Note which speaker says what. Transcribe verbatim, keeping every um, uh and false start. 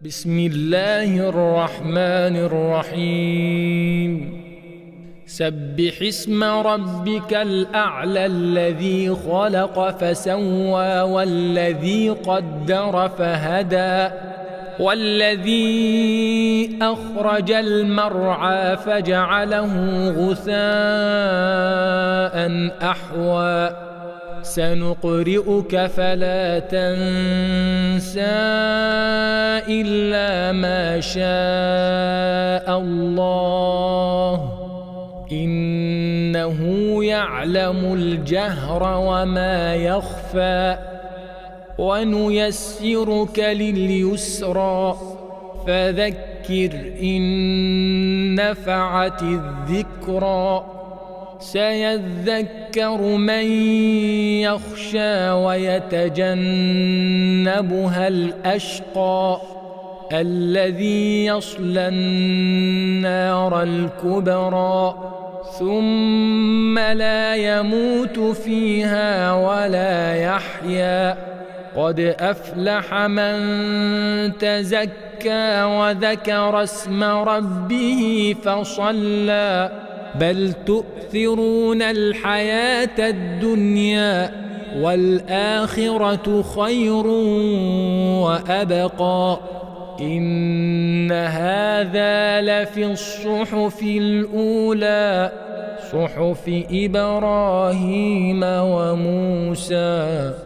Speaker 1: بسم الله الرحمن الرحيم سبح اسم ربك الأعلى الذي خلق فسوى والذي قدر فهدى والذي أخرج المرعى فجعله غثاء أحوى سنقرئك فلا تنسى إلا ما شاء الله إنه يعلم الجهر وما يخفى ونيسرك لليسرى فذكر إن نفعت الذكرى سيذكر من يخشى ويتجنبها الأشقى الذي يصلى النار الكبرى ثم لا يموت فيها ولا يحيا قد أفلح من تزكى وذكر اسم ربه فصلى بل تؤثرون الحياة الدنيا والآخرة خير وأبقى إن هذا لفي الصحف الأولى صحف إبراهيم وموسى.